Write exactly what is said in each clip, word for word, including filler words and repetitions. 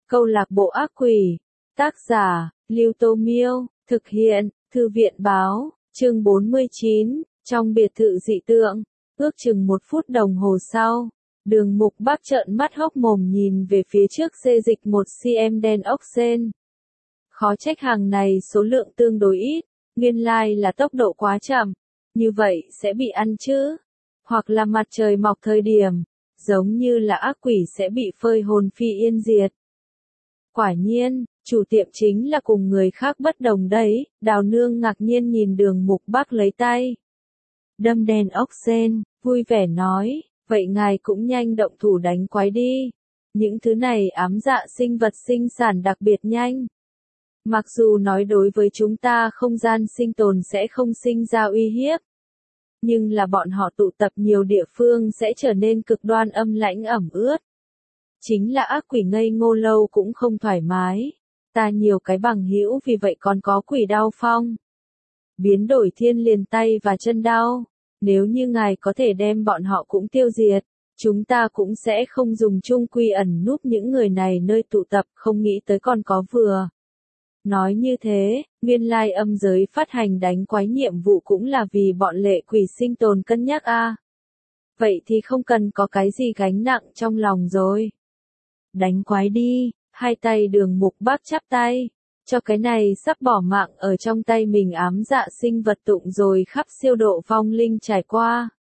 Câu lạc bộ ác quỷ. Tác giả, Lưu Tô Miêu, thực hiện, Thư viện Báo, chương bốn mươi chín, trong biệt thự dị tượng, ước chừng một phút đồng hồ sau, Đường Mục Bác trợn mắt hốc mồm nhìn về phía trước xê dịch một xăng-ti-mét đen ốc sên. Khó trách hàng này số lượng tương đối ít, nguyên lai là tốc độ quá chậm, như vậy sẽ bị ăn chứ, hoặc là mặt trời mọc thời điểm, giống như là ác quỷ sẽ bị phơi hồn phi yên diệt. Quả nhiên, chủ tiệm chính là cùng người khác bất đồng đấy, Đào Nương ngạc nhiên nhìn Đường Mục Bác lấy tay đâm đèn ốc sên, vui vẻ nói, vậy ngài cũng nhanh động thủ đánh quái đi. Những thứ này ám dạ sinh vật sinh sản đặc biệt nhanh. Mặc dù nói đối với chúng ta không gian sinh tồn sẽ không sinh ra uy hiếp, nhưng là bọn họ tụ tập nhiều địa phương sẽ trở nên cực đoan âm lãnh ẩm ướt. Chính là ác quỷ ngây ngô lâu cũng không thoải mái. Ta nhiều cái bằng hữu vì vậy còn có quỷ đao phong. Biến đổi thiên liền tay và chân đau. Nếu như ngài có thể đem bọn họ cũng tiêu diệt, chúng ta cũng sẽ không dùng chung quy ẩn núp những người này nơi tụ tập, không nghĩ tới còn có vừa. Nói như thế, nguyên lai âm giới phát hành đánh quái nhiệm vụ cũng là vì bọn lệ quỷ sinh tồn cân nhắc a. À. Vậy thì không cần có cái gì gánh nặng trong lòng rồi. Đánh quái đi, hai tay Đường Mục Bác chắp tay, cho cái này sắp bỏ mạng ở trong tay mình ám dạ sinh vật tụng rồi khắp siêu độ vong linh trải qua.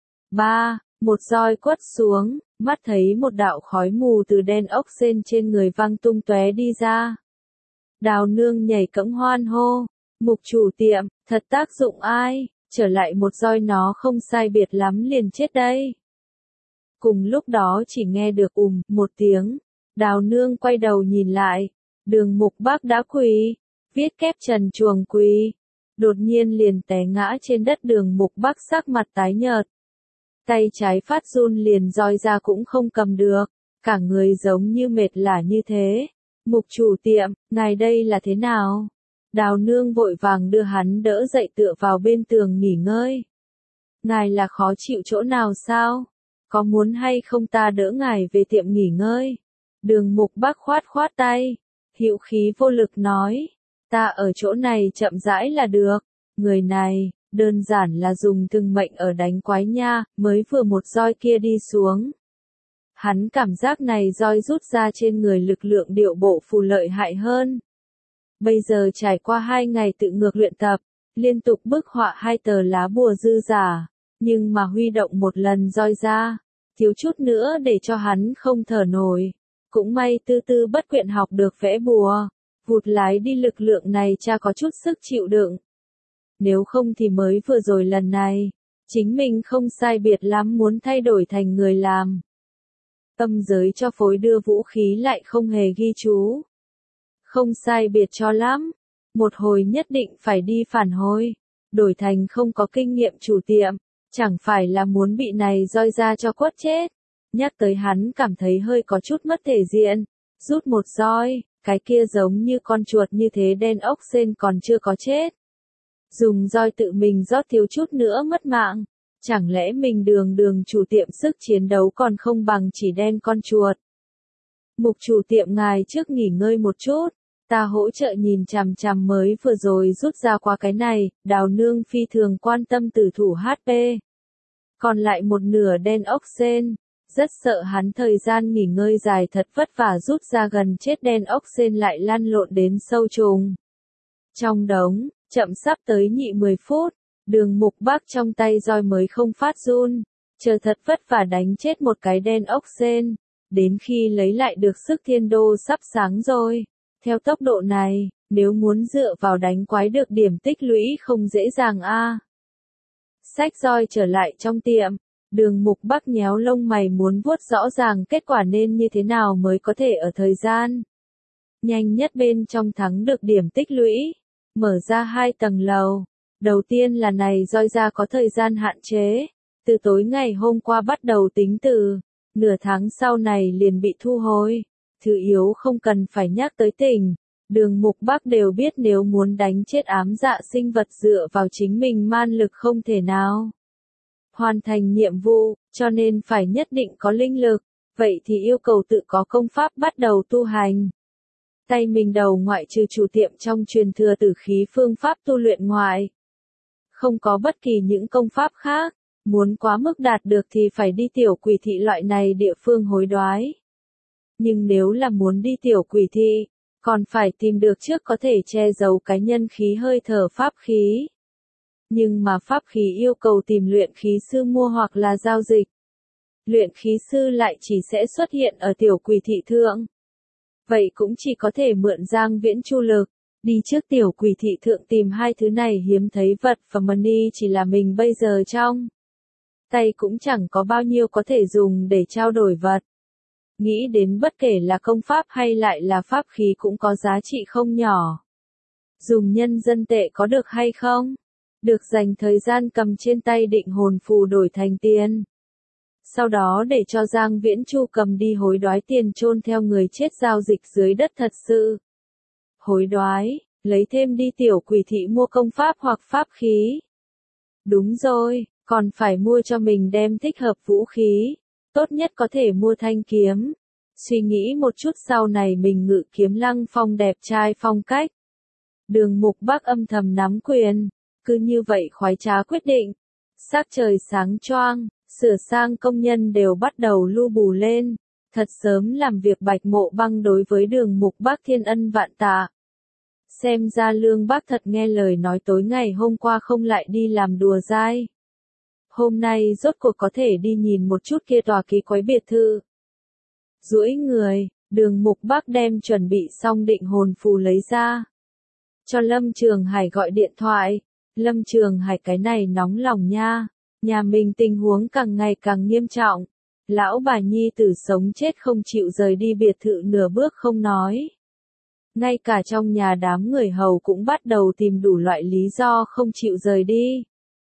Ba, một roi quất xuống, mắt thấy một đạo khói mù từ đen ốc sên trên người văng tung tóe đi ra. Đào Nương nhảy cẫng hoan hô, Mục chủ tiệm, thật tác dụng ai, trở lại một roi nó không sai biệt lắm liền chết đây. Cùng lúc đó chỉ nghe được ùm một tiếng, Đào Nương quay đầu nhìn lại, Đường Mục Bác đã quỳ, viết kép trần chuồng quỳ, đột nhiên liền té ngã trên đất. Đường Mục Bác sắc mặt tái nhợt, tay trái phát run liền roi ra cũng không cầm được, cả người giống như mệt lả như thế. Mục chủ tiệm, ngài đây là thế nào? Đào Nương vội vàng đưa hắn đỡ dậy tựa vào bên tường nghỉ ngơi. Ngài là khó chịu chỗ nào sao? Có muốn hay không ta đỡ ngài về tiệm nghỉ ngơi? Đường Mục Bác khoát khoát tay, hữu khí vô lực nói, ta ở chỗ này chậm rãi là được, người này, đơn giản là dùng từng mệnh ở đánh quái nha, mới vừa một roi kia đi xuống. Hắn cảm giác này roi rút ra trên người lực lượng điệu bộ phù lợi hại hơn. Bây giờ trải qua hai ngày tự ngược luyện tập, liên tục bức họa hai tờ lá bùa dư giả, nhưng mà huy động một lần roi ra, thiếu chút nữa để cho hắn không thở nổi. Cũng may tư tư bất quyện học được vẽ bùa, vụt lái đi lực lượng này cha có chút sức chịu đựng. Nếu không thì mới vừa rồi lần này, chính mình không sai biệt lắm muốn thay đổi thành người làm. Âm giới cho phối đưa vũ khí lại không hề ghi chú. Không sai biệt cho lắm, một hồi nhất định phải đi phản hồi, đổi thành không có kinh nghiệm chủ tiệm, chẳng phải là muốn bị này roi ra cho quất chết. Nhắc tới hắn cảm thấy hơi có chút mất thể diện, rút một roi, cái kia giống như con chuột như thế đen ốc sên còn chưa có chết. Dùng roi tự mình rót thiếu chút nữa mất mạng, chẳng lẽ mình đường đường chủ tiệm sức chiến đấu còn không bằng chỉ đen con chuột. Mục chủ tiệm ngài trước nghỉ ngơi một chút, ta hỗ trợ nhìn chằm chằm mới vừa rồi rút ra qua cái này. Đào Nương phi thường quan tâm tử thủ hát pê. Còn lại một nửa đen ốc sên. Rất sợ hắn thời gian nghỉ ngơi dài thật vất vả rút ra gần chết đen ốc sên lại lăn lộn đến sâu trùng. Trong đống, chậm sắp tới nhị mười phút, Đường Mục Bác trong tay roi mới không phát run, chờ thật vất vả đánh chết một cái đen ốc sên, đến khi lấy lại được sức thiên đô sắp sáng rồi. Theo tốc độ này, nếu muốn dựa vào đánh quái được điểm tích lũy không dễ dàng a. Xách roi trở lại trong tiệm. Đường Mục Bác nhéo lông mày muốn vuốt rõ ràng kết quả nên như thế nào mới có thể ở thời gian nhanh nhất bên trong thắng được điểm tích lũy. Mở ra hai tầng lầu. Đầu tiên là này roi ra có thời gian hạn chế. Từ tối ngày hôm qua bắt đầu tính từ. Nửa tháng sau này liền bị thu hồi. Thứ yếu không cần phải nhắc tới tỉnh. Đường Mục Bác đều biết nếu muốn đánh chết ám dạ sinh vật dựa vào chính mình man lực không thể nào hoàn thành nhiệm vụ, cho nên phải nhất định có linh lực, vậy thì yêu cầu tự có công pháp bắt đầu tu hành. Tay mình đầu ngoại trừ chủ tiệm trong truyền thừa tử khí phương pháp tu luyện ngoại. Không có bất kỳ những công pháp khác, muốn quá mức đạt được thì phải đi tiểu quỷ thị loại này địa phương hối đoái. Nhưng nếu là muốn đi tiểu quỷ thị, còn phải tìm được trước có thể che giấu cái nhân khí hơi thở pháp khí. Nhưng mà pháp khí yêu cầu tìm luyện khí sư mua hoặc là giao dịch. Luyện khí sư lại chỉ sẽ xuất hiện ở tiểu quỷ thị thượng. Vậy cũng chỉ có thể mượn Giang Viễn Chu lực, đi trước tiểu quỷ thị thượng tìm hai thứ này hiếm thấy vật và money chỉ là mình bây giờ trong tay cũng chẳng có bao nhiêu có thể dùng để trao đổi vật. Nghĩ đến bất kể là công pháp hay lại là pháp khí cũng có giá trị không nhỏ. Dùng nhân dân tệ có được hay không? Được dành thời gian cầm trên tay định hồn phù đổi thành tiền. Sau đó để cho Giang Viễn Chu cầm đi hối đoái tiền chôn theo người chết giao dịch dưới đất thật sự. Hối đoái, lấy thêm đi tiểu quỷ thị mua công pháp hoặc pháp khí. Đúng rồi, còn phải mua cho mình đem thích hợp vũ khí. Tốt nhất có thể mua thanh kiếm. Suy nghĩ một chút sau này mình ngự kiếm Lăng Phong đẹp trai phong cách. Đường Mục Bắc âm thầm nắm quyền. Cứ như vậy khoái trá quyết định. Sắc trời sáng choang, sửa sang công nhân đều bắt đầu lu bù lên. Thật sớm làm việc Bạch Mộ Băng đối với Đường Mục Bắc thiên ân vạn tạ. Xem ra Lương Bác thật nghe lời nói tối ngày hôm qua không lại đi làm đùa dai. Hôm nay rốt cuộc có thể đi nhìn một chút kia tòa ký quái biệt thự. Duỗi người, Đường Mục Bắc đem chuẩn bị xong định hồn phù lấy ra. Cho Lâm Trường Hải gọi điện thoại. Lâm Trường Hải cái này nóng lòng nha. Nhà mình tình huống càng ngày càng nghiêm trọng. Lão bà nhi tử sống chết không chịu rời đi biệt thự nửa bước không nói. Ngay cả trong nhà đám người hầu cũng bắt đầu tìm đủ loại lý do không chịu rời đi.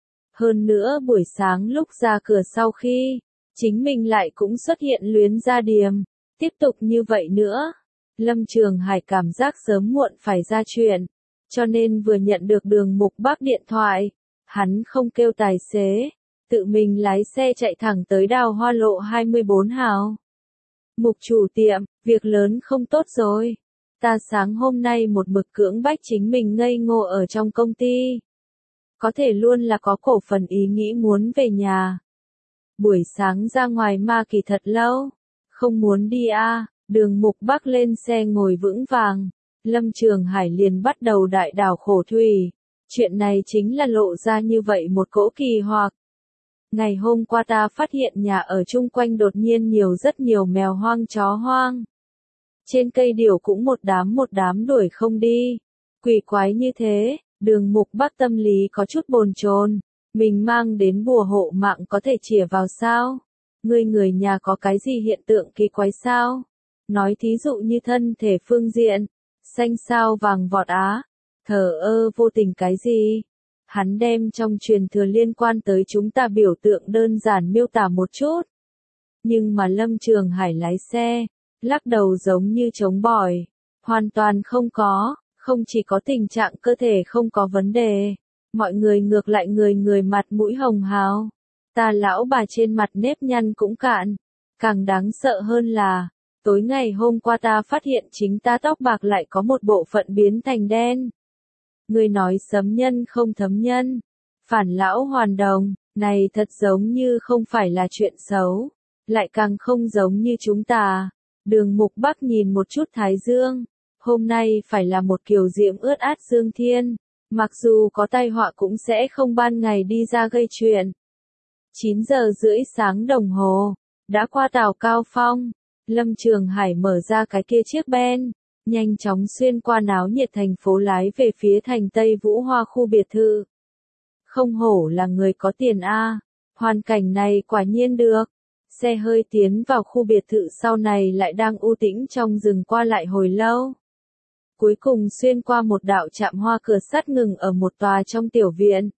Hơn nữa buổi sáng lúc ra cửa sau khi, chính mình lại cũng xuất hiện luyến ra điềm. Tiếp tục như vậy nữa, Lâm Trường Hải cảm giác sớm muộn phải ra chuyện. Cho nên vừa nhận được Đường Mục Bắc điện thoại, hắn không kêu tài xế, tự mình lái xe chạy thẳng tới Đào Hoa lộ hai mươi bốn hào. Mục chủ tiệm, việc lớn không tốt rồi. Ta sáng hôm nay một mực cưỡng bách chính mình ngây ngô ở trong công ty. Có thể luôn là có cổ phần ý nghĩ muốn về nhà. Buổi sáng ra ngoài ma kỳ thật lâu. Không muốn đi a à, Đường Mục Bắc lên xe ngồi vững vàng. Lâm Trường Hải liền bắt đầu đại đảo khổ thủy. Chuyện này chính là lộ ra như vậy một cỗ kỳ hoặc. Ngày hôm qua ta phát hiện nhà ở chung quanh đột nhiên nhiều rất nhiều mèo hoang chó hoang. Trên cây điểu cũng một đám một đám đuổi không đi. Quỷ quái như thế, Đường Mục Bắc tâm lý có chút bồn chồn. Mình mang đến bùa hộ mạng có thể chìa vào sao? Ngươi người nhà có cái gì hiện tượng kỳ quái sao? Nói thí dụ như thân thể phương diện, xanh sao vàng vọt á, thờ ơ vô tình cái gì? Hắn đem trong truyền thừa liên quan tới chúng ta biểu tượng đơn giản miêu tả một chút. Nhưng mà Lâm Trường Hải lái xe, lắc đầu giống như trống bỏi, hoàn toàn không có, không chỉ có tình trạng cơ thể không có vấn đề, mọi người ngược lại người người mặt mũi hồng hào. Ta lão bà trên mặt nếp nhăn cũng cạn, càng đáng sợ hơn là, tối ngày hôm qua ta phát hiện chính ta tóc bạc lại có một bộ phận biến thành đen. Người nói sấm nhân không thấm nhân, phản lão hoàn đồng, này thật giống như không phải là chuyện xấu, lại càng không giống như chúng ta. Đường Mục Bắc nhìn một chút Thái Dương, hôm nay phải là một kiểu diễm ướt át dương thiên, mặc dù có tai họa cũng sẽ không ban ngày đi ra gây chuyện. chín giờ rưỡi sáng đồng hồ, đã qua Tào Cao Phong, Lâm Trường Hải mở ra cái kia chiếc Ben, nhanh chóng xuyên qua náo nhiệt thành phố lái về phía thành Tây Vũ Hoa khu biệt thự. Không hổ là người có tiền a, hoàn cảnh này quả nhiên được. Xe hơi tiến vào khu biệt thự sau này lại đang u tĩnh trong rừng qua lại hồi lâu. Cuối cùng xuyên qua một đạo trạm hoa cửa sắt ngừng ở một tòa trong tiểu viện.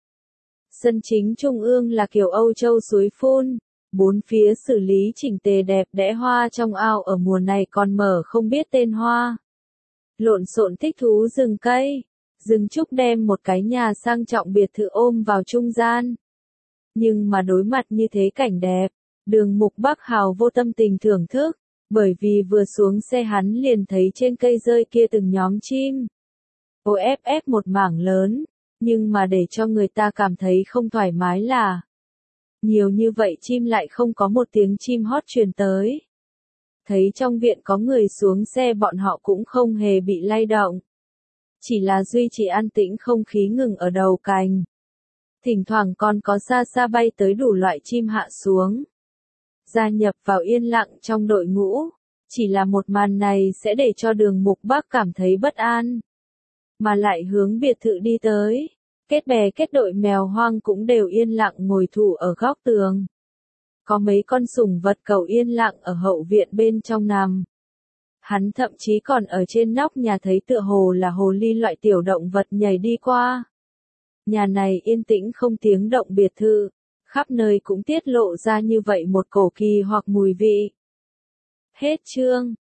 Sân chính trung ương là kiểu Âu Châu suối phun, bốn phía xử lý chỉnh tề đẹp đẽ hoa trong ao ở mùa này còn mở không biết tên hoa. Lộn xộn thích thú rừng cây, rừng trúc đem một cái nhà sang trọng biệt thự ôm vào trung gian. Nhưng mà đối mặt như thế cảnh đẹp, Đường Mục Bắc hào vô tâm tình thưởng thức, Bởi vì vừa xuống xe hắn liền thấy trên cây rơi kia từng nhóm chim. Ô ép ép một mảng lớn, nhưng mà để cho người ta cảm thấy không thoải mái là nhiều như vậy chim lại không có một tiếng chim hót truyền tới. Thấy trong viện có người xuống xe bọn họ cũng không hề bị lay động. Chỉ là duy trì an tĩnh không khí ngừng ở đầu cành. Thỉnh thoảng còn có xa xa bay tới đủ loại chim hạ xuống. Gia nhập vào yên lặng trong đội ngũ. Chỉ là một màn này sẽ để cho Đường Mục Bắc cảm thấy bất an. Mà lại hướng biệt thự đi tới. Kết bè kết đội mèo hoang cũng đều yên lặng ngồi thủ ở góc tường. Có mấy con sủng vật cẩu yên lặng ở hậu viện bên trong nằm. Hắn thậm chí còn ở trên nóc nhà thấy tựa hồ là hồ ly loại tiểu động vật nhảy đi qua. Nhà này yên tĩnh không tiếng động biệt thự, khắp nơi cũng tiết lộ ra như vậy một cổ kỳ hoặc mùi vị. Hết chương.